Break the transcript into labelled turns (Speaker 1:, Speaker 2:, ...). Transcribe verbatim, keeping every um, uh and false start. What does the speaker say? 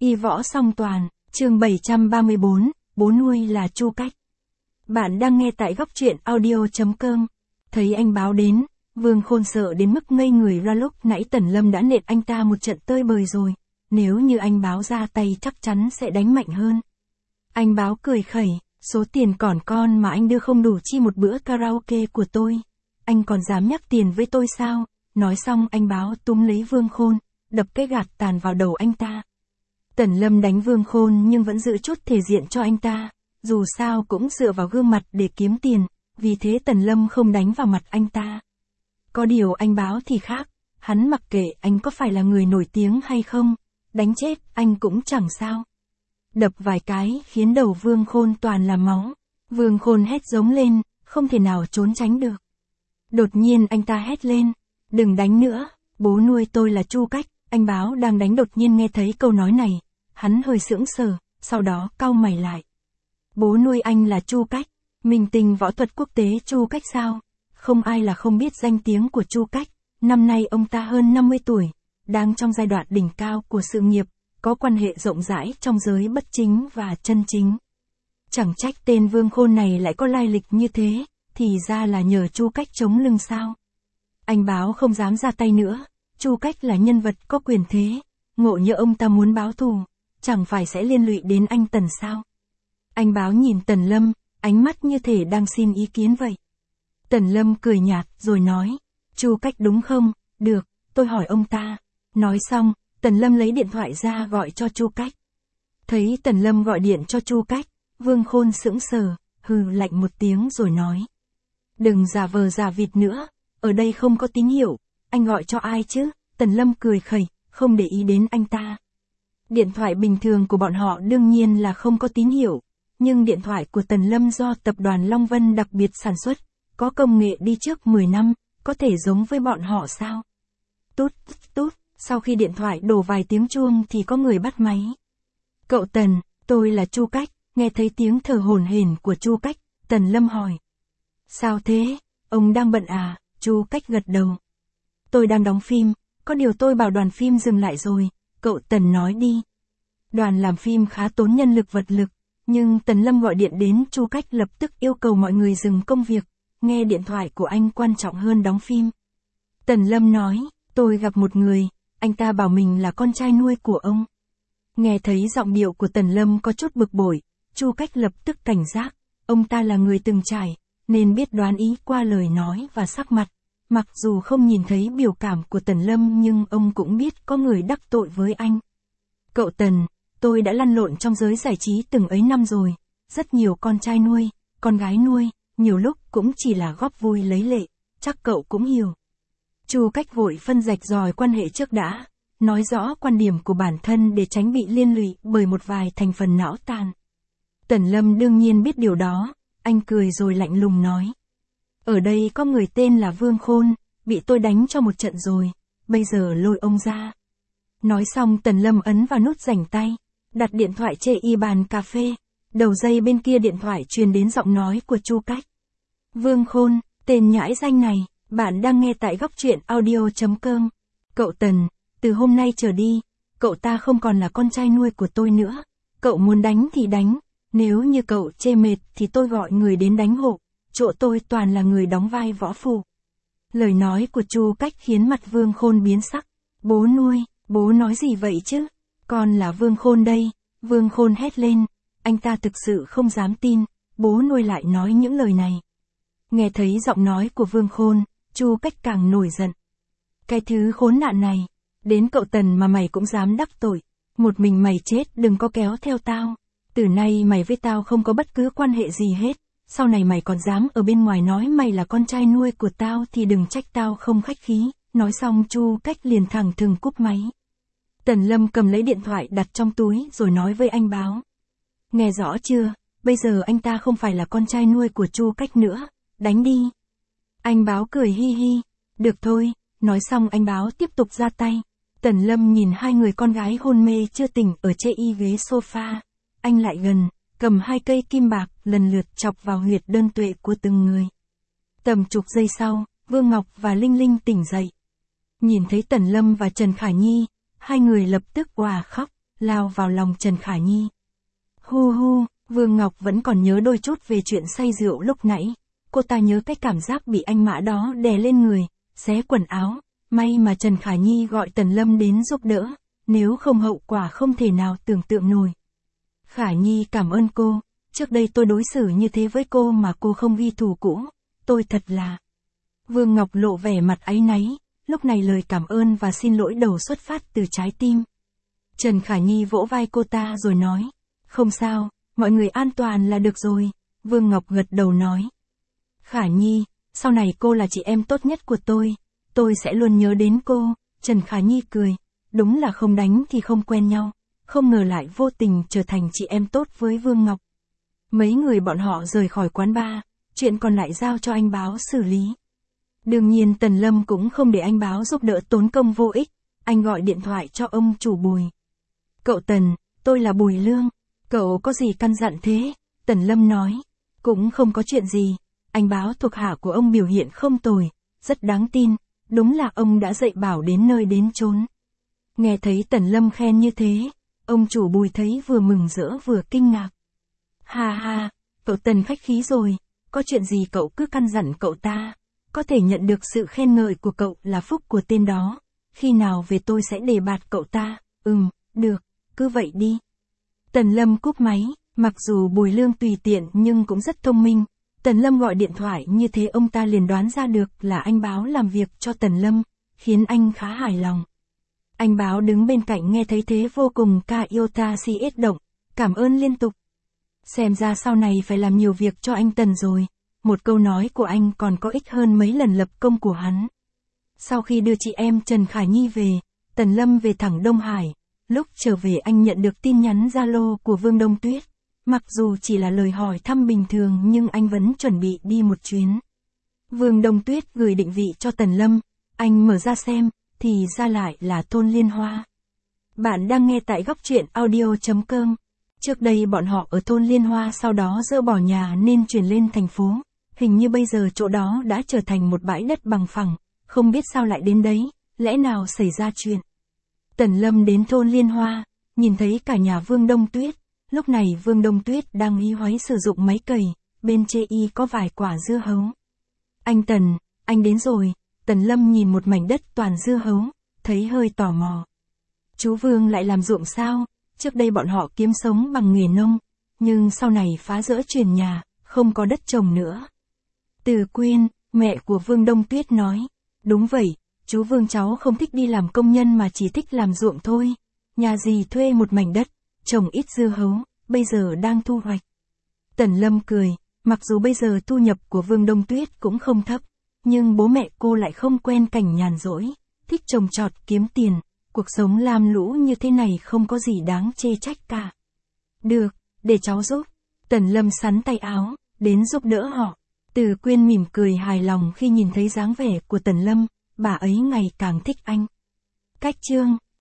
Speaker 1: Y võ song toàn, chương bảy trăm ba mươi bốn, bố nuôi là Chu Cách. Bạn đang nghe tại góc truyện audio chấm com. Thấy anh báo đến, Vương Khôn sợ đến mức ngây người ra, lúc nãy Tần Lâm đã nện anh ta một trận tơi bời rồi. Nếu như anh báo ra tay chắc chắn sẽ đánh mạnh hơn. Anh báo cười khẩy, số tiền còn con mà anh đưa không đủ chi một bữa karaoke của tôi. Anh còn dám nhắc tiền với tôi sao? Nói xong anh báo túm lấy Vương Khôn, đập cái gạt tàn vào đầu anh ta. Tần Lâm đánh Vương Khôn nhưng vẫn giữ chút thể diện cho anh ta, dù sao cũng dựa vào gương mặt để kiếm tiền, vì thế Tần Lâm không đánh vào mặt anh ta. Có điều anh báo thì khác, hắn mặc kệ anh có phải là người nổi tiếng hay không, đánh chết anh cũng chẳng sao. Đập vài cái khiến đầu Vương Khôn toàn là máu, Vương Khôn hét giống lên, không thể nào trốn tránh được. Đột nhiên anh ta hét lên, đừng đánh nữa, bố nuôi tôi là Chu Cách. Anh báo đang đánh đột nhiên nghe thấy câu nói này, hắn hơi sững sờ, sau đó cau mày lại. Bố nuôi anh là Chu Cách, minh tinh võ thuật quốc tế Chu Cách sao? Không ai là không biết danh tiếng của Chu Cách, năm nay ông ta hơn năm mươi tuổi, đang trong giai đoạn đỉnh cao của sự nghiệp, có quan hệ rộng rãi trong giới bất chính và chân chính. Chẳng trách tên Vương Khôn này lại có lai lịch như thế, thì ra là nhờ Chu Cách chống lưng sao? Anh báo không dám ra tay nữa. Chu Cách là nhân vật có quyền thế, ngộ nhỡ ông ta muốn báo thù, chẳng phải sẽ liên lụy đến anh Tần sao? Anh báo nhìn Tần Lâm, ánh mắt như thể đang xin ý kiến vậy. Tần Lâm cười nhạt rồi nói, Chu Cách đúng không? Được, tôi hỏi ông ta. Nói xong, Tần Lâm lấy điện thoại ra gọi cho Chu Cách. Thấy Tần Lâm gọi điện cho Chu Cách, Vương Khôn sững sờ, hừ lạnh một tiếng rồi nói. Đừng giả vờ giả vịt nữa, ở đây không có tín hiệu. Anh gọi cho ai chứ? Tần Lâm cười khẩy, không để ý đến anh ta. Điện thoại bình thường của bọn họ đương nhiên là không có tín hiệu, nhưng điện thoại của Tần Lâm do tập đoàn Long Vân đặc biệt sản xuất, có công nghệ đi trước mười năm, có thể giống với bọn họ sao? Tút, tút, sau khi điện thoại đổ vài tiếng chuông thì có người bắt máy. Cậu Tần, tôi là Chu Cách, nghe thấy tiếng thở hổn hển của Chu Cách, Tần Lâm hỏi. Sao thế? Ông đang bận à? Chu Cách gật đầu. Tôi đang đóng phim, có điều tôi bảo đoàn phim dừng lại rồi, cậu Tần nói đi. Đoàn làm phim khá tốn nhân lực vật lực, nhưng Tần Lâm gọi điện đến Chu Cách lập tức yêu cầu mọi người dừng công việc, nghe điện thoại của anh quan trọng hơn đóng phim. Tần Lâm nói, tôi gặp một người, anh ta bảo mình là con trai nuôi của ông. Nghe thấy giọng điệu của Tần Lâm có chút bực bội, Chu Cách lập tức cảnh giác, ông ta là người từng trải, nên biết đoán ý qua lời nói và sắc mặt. Mặc dù không nhìn thấy biểu cảm của Tần Lâm nhưng ông cũng biết có người đắc tội với anh. Cậu Tần, tôi đã lăn lộn trong giới giải trí từng ấy năm rồi, rất nhiều con trai nuôi, con gái nuôi, nhiều lúc cũng chỉ là góp vui lấy lệ, chắc cậu cũng hiểu. Chu Cách vội phân rạch ròi quan hệ trước đã, nói rõ quan điểm của bản thân để tránh bị liên lụy bởi một vài thành phần não tàn. Tần Lâm đương nhiên biết điều đó, anh cười rồi lạnh lùng nói. Ở đây có người tên là Vương Khôn, bị tôi đánh cho một trận rồi, bây giờ lôi ông ra. Nói xong Tần Lâm ấn vào nút rảnh tay, đặt điện thoại chê y bàn cà phê, đầu dây bên kia điện thoại truyền đến giọng nói của Chu Cách. Vương Khôn, tên nhãi danh này, bạn đang nghe tại góc truyện audio chấm com. Cậu Tần, từ hôm nay trở đi, cậu ta không còn là con trai nuôi của tôi nữa, cậu muốn đánh thì đánh, nếu như cậu chê mệt thì tôi gọi người đến đánh hộ. Chỗ tôi toàn là người đóng vai võ phụ. Lời nói của Chu Cách khiến mặt Vương Khôn biến sắc. Bố nuôi, bố nói gì vậy chứ? Con là Vương Khôn đây. Vương Khôn hét lên. Anh ta thực sự không dám tin, bố nuôi lại nói những lời này. Nghe thấy giọng nói của Vương Khôn, Chu Cách càng nổi giận. Cái thứ khốn nạn này, đến cậu Tần mà mày cũng dám đắc tội. Một mình mày chết đừng có kéo theo tao. Từ nay mày với tao không có bất cứ quan hệ gì hết. Sau này mày còn dám ở bên ngoài nói mày là con trai nuôi của tao thì đừng trách tao không khách khí. Nói xong Chu Cách liền thẳng thừng cúp máy. Tần Lâm cầm lấy điện thoại đặt trong túi rồi nói với anh báo. Nghe rõ chưa, bây giờ anh ta không phải là con trai nuôi của Chu Cách nữa, đánh đi. Anh báo cười hi hi, được thôi, nói xong anh báo tiếp tục ra tay. Tần Lâm nhìn hai người con gái hôn mê chưa tỉnh ở chê y ghế sofa, anh lại gần. Cầm hai cây kim bạc, lần lượt chọc vào huyệt đơn tuệ của từng người. Tầm chục giây sau, Vương Ngọc và Linh Linh tỉnh dậy. Nhìn thấy Tần Lâm và Trần Khả Nhi, hai người lập tức òa khóc, lao vào lòng Trần Khả Nhi. Hu hu, Vương Ngọc vẫn còn nhớ đôi chút về chuyện say rượu lúc nãy. Cô ta nhớ cái cảm giác bị anh Mã đó đè lên người, xé quần áo. May mà Trần Khả Nhi gọi Tần Lâm đến giúp đỡ, nếu không hậu quả không thể nào tưởng tượng nổi. Khả Nhi cảm ơn cô, trước đây tôi đối xử như thế với cô mà cô không ghi thù cũ, tôi thật là... Vương Ngọc lộ vẻ mặt áy náy, lúc này lời cảm ơn và xin lỗi đầu xuất phát từ trái tim. Trần Khả Nhi vỗ vai cô ta rồi nói, không sao, mọi người an toàn là được rồi. Vương Ngọc gật đầu nói, Khả Nhi, sau này cô là chị em tốt nhất của tôi, tôi sẽ luôn nhớ đến cô. Trần Khả Nhi cười, đúng là không đánh thì không quen nhau, không ngờ lại vô tình trở thành chị em tốt với Vương Ngọc. Mấy người bọn họ rời khỏi quán bar, chuyện còn lại giao cho anh Báo xử lý. Đương nhiên Tần Lâm cũng không để anh Báo giúp đỡ tốn công vô ích, anh gọi điện thoại cho ông chủ Bùi. Cậu Tần, tôi là Bùi Lương, cậu có gì căn dặn thế? Tần Lâm nói, cũng không có chuyện gì, anh Báo thuộc hạ của ông biểu hiện không tồi, rất đáng tin, đúng là ông đã dạy bảo đến nơi đến chốn. Nghe thấy Tần Lâm khen như thế, ông chủ Bùi thấy vừa mừng rỡ vừa kinh ngạc. Ha ha, cậu Tần khách khí rồi, có chuyện gì cậu cứ căn dặn cậu ta, có thể nhận được sự khen ngợi của cậu là phúc của tên đó, khi nào về tôi sẽ đề bạt cậu ta. Ừm, được, cứ vậy đi. Tần Lâm cúp máy, mặc dù Bùi Lương tùy tiện nhưng cũng rất thông minh. Tần Lâm gọi điện thoại như thế ông ta liền đoán ra được là anh Báo làm việc cho Tần Lâm, khiến anh khá hài lòng. Anh Báo đứng bên cạnh nghe thấy thế vô cùng ca yêu ta si ết động, cảm ơn liên tục. Xem ra sau này phải làm nhiều việc cho anh Tần rồi, một câu nói của anh còn có ích hơn mấy lần lập công của hắn. Sau khi đưa chị em Trần Khả Nhi về, Tần Lâm về thẳng Đông Hải, lúc trở về anh nhận được tin nhắn Zalo của Vương Đông Tuyết. Mặc dù chỉ là lời hỏi thăm bình thường nhưng anh vẫn chuẩn bị đi một chuyến. Vương Đông Tuyết gửi định vị cho Tần Lâm, anh mở ra xem, thì ra lại là thôn Liên Hoa. Bạn đang nghe tại góc truyện audio chấm com. Trước đây bọn họ ở thôn Liên Hoa sau đó dỡ bỏ nhà nên chuyển lên thành phố. Hình như bây giờ chỗ đó đã trở thành một bãi đất bằng phẳng, không biết sao lại đến đấy, lẽ nào xảy ra chuyện. Tần Lâm đến thôn Liên Hoa, nhìn thấy cả nhà Vương Đông Tuyết. Lúc này Vương Đông Tuyết đang hí hoáy sử dụng máy cày, bên chê y có vài quả dưa hấu. Anh Tần, anh đến rồi. Tần Lâm nhìn một mảnh đất toàn dưa hấu, thấy hơi tò mò. Chú Vương lại làm ruộng sao? Trước đây bọn họ kiếm sống bằng nghề nông, nhưng sau này phá rỡ chuyển nhà, không có đất trồng nữa. Từ Quyên, mẹ của Vương Đông Tuyết nói, đúng vậy, chú Vương cháu không thích đi làm công nhân mà chỉ thích làm ruộng thôi. Nhà dì thuê một mảnh đất, trồng ít dưa hấu, bây giờ đang thu hoạch. Tần Lâm cười, mặc dù bây giờ thu nhập của Vương Đông Tuyết cũng không thấp, nhưng bố mẹ cô lại không quen cảnh nhàn rỗi, thích trồng trọt kiếm tiền, cuộc sống lam lũ như thế này không có gì đáng chê trách cả. Được, để cháu giúp. Tần Lâm sắn tay áo, đến giúp đỡ họ. Từ Quyên mỉm cười hài lòng khi nhìn thấy dáng vẻ của Tần Lâm, bà ấy ngày càng thích anh. Cách chương